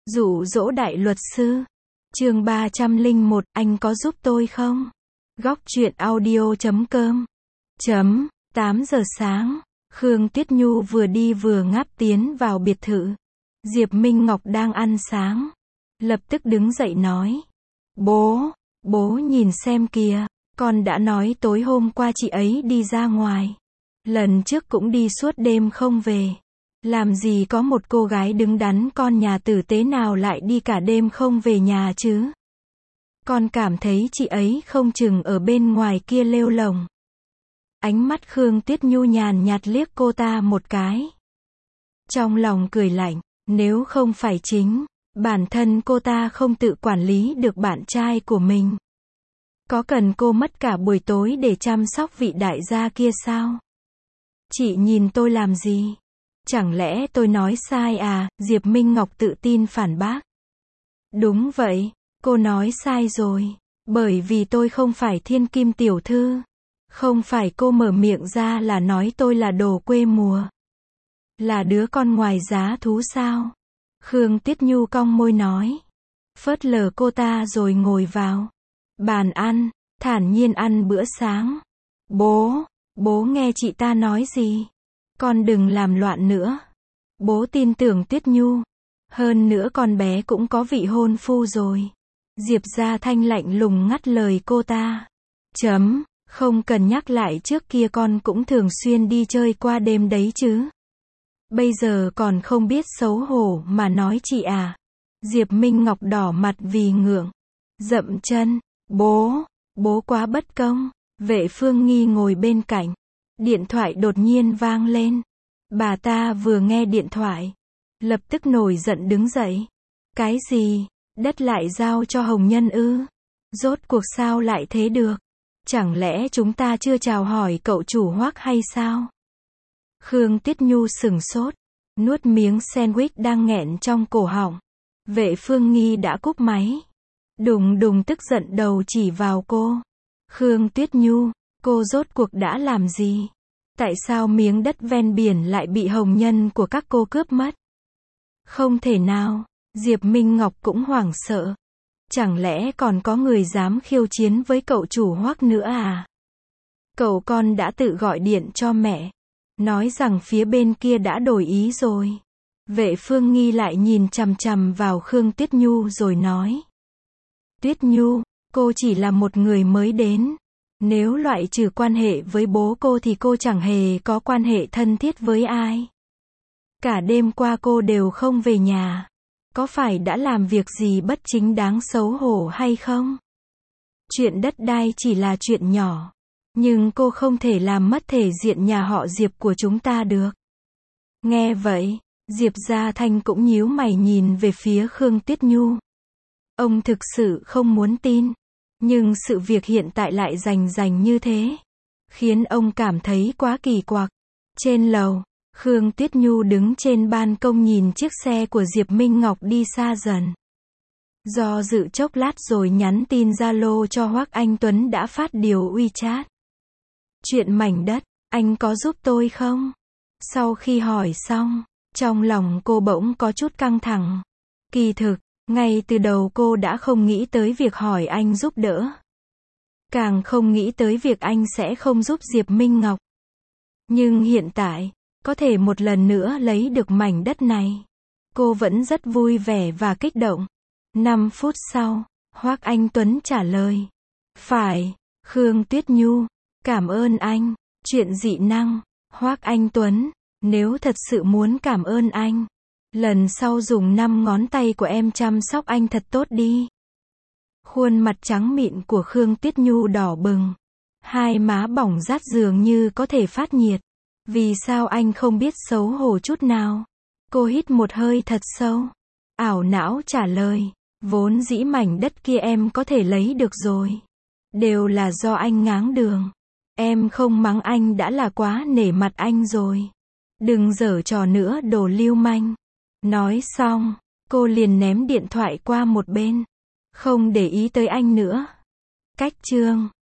Dụ dỗ đại luật sư. Chương 301, anh có giúp tôi không? Góc truyện audio.com. 8 giờ sáng, Khương Tuyết Nhu vừa đi vừa ngáp tiến vào biệt thự. Diệp Minh Ngọc đang ăn sáng. Lập tức đứng dậy nói. Bố nhìn xem kìa, con đã nói tối hôm qua chị ấy đi ra ngoài. Lần trước cũng đi suốt đêm không về. Làm gì có một cô gái đứng đắn con nhà tử tế nào lại đi cả đêm không về nhà chứ? Con cảm thấy chị ấy không chừng ở bên ngoài kia lêu lổng. Ánh mắt Khương Tuyết Nhu nhàn nhạt liếc cô ta một cái. Trong lòng cười lạnh, nếu không phải chính bản thân cô ta không tự quản lý được bạn trai của mình, có cần cô mất cả buổi tối để chăm sóc vị đại gia kia sao? Chị nhìn tôi làm gì? Chẳng lẽ tôi nói sai à? Diệp Minh Ngọc tự tin phản bác. Đúng vậy, cô nói sai rồi. Bởi vì tôi không phải thiên kim tiểu thư. Không phải cô mở miệng ra là nói tôi là đồ quê mùa. Là đứa con ngoài giá thú sao? Khương Tuyết Nhu cong môi nói. Phớt lờ cô ta rồi ngồi vào bàn ăn, thản nhiên ăn bữa sáng. Bố nghe chị ta nói gì? Con đừng làm loạn nữa. Bố tin tưởng Tuyết Nhu. Hơn nữa con bé cũng có vị hôn phu rồi. Diệp Gia Thanh lạnh lùng ngắt lời cô ta. Không cần nhắc lại, trước kia con cũng thường xuyên đi chơi qua đêm đấy chứ. Bây giờ còn không biết xấu hổ mà nói chị à? Diệp Minh Ngọc đỏ mặt vì ngượng. Dậm chân. Bố quá bất công. Vệ Phương Nghi ngồi bên cạnh. Điện thoại đột nhiên vang lên. Bà ta vừa nghe điện thoại, lập tức nổi giận đứng dậy. Cái gì? Đất lại giao cho Hồng Nhân ư? Rốt cuộc sao lại thế được? Chẳng lẽ chúng ta chưa chào hỏi cậu chủ Hoắc hay sao? Khương Tuyết Nhu sửng sốt, nuốt miếng sandwich đang nghẹn trong cổ họng. Vệ Phương Nghi đã cúp máy. Đùng tức giận đầu chỉ vào cô. Khương Tuyết Nhu, cô rốt cuộc đã làm gì? Tại sao miếng đất ven biển lại bị Hồng Nhân của các cô cướp mất? Không thể nào, Diệp Minh Ngọc cũng hoảng sợ. Chẳng lẽ còn có người dám khiêu chiến với cậu chủ Hoắc nữa à? Cậu con đã tự gọi điện cho mẹ, nói rằng phía bên kia đã đổi ý rồi. Vệ Phương Nghi lại nhìn chằm chằm vào Khương Tuyết Nhu rồi nói. Tuyết Nhu, cô chỉ là một người mới đến. Nếu loại trừ quan hệ với bố cô thì cô chẳng hề có quan hệ thân thiết với ai. Cả đêm qua cô đều không về nhà. Có phải đã làm việc gì bất chính đáng xấu hổ hay không? Chuyện đất đai chỉ là chuyện nhỏ. Nhưng cô không thể làm mất thể diện nhà họ Diệp của chúng ta được. Nghe vậy, Diệp Gia Thanh cũng nhíu mày nhìn về phía Khương Tuyết Nhu. Ông thực sự không muốn tin. Nhưng sự việc hiện tại lại rành như thế, khiến ông cảm thấy quá kỳ quặc. Trên lầu, Khương Tuyết Nhu đứng trên ban công nhìn chiếc xe của Diệp Minh Ngọc đi xa dần. Do dự chốc lát rồi nhắn tin Zalo cho Hoắc Anh Tuấn đã phát điều WeChat. Chuyện mảnh đất, anh có giúp tôi không? Sau khi hỏi xong, trong lòng cô bỗng có chút căng thẳng. Kỳ thực, ngay từ đầu cô đã không nghĩ tới việc hỏi anh giúp đỡ. Càng không nghĩ tới việc anh sẽ không giúp Diệp Minh Ngọc. Nhưng hiện tại, có thể một lần nữa lấy được mảnh đất này, cô vẫn rất vui vẻ và kích động. 5 phút sau, Hoắc Anh Tuấn trả lời. Phải, Khương Tuyết Nhu, cảm ơn anh. Chuyện dị năng, Hoắc Anh Tuấn, nếu thật sự muốn cảm ơn anh, lần sau dùng 5 ngón tay của em chăm sóc anh thật tốt đi. Khuôn mặt trắng mịn của Khương Tuyết Nhu đỏ bừng. Hai má bỏng rát dường như có thể phát nhiệt. Vì sao anh không biết xấu hổ chút nào? Cô hít một hơi thật sâu. Ảo não trả lời. Vốn dĩ mảnh đất kia em có thể lấy được rồi. Đều là do anh ngáng đường. Em không mắng anh đã là quá nể mặt anh rồi. Đừng giở trò nữa đồ lưu manh. Nói xong, cô liền ném điện thoại qua một bên. Không để ý tới anh nữa. Cách chương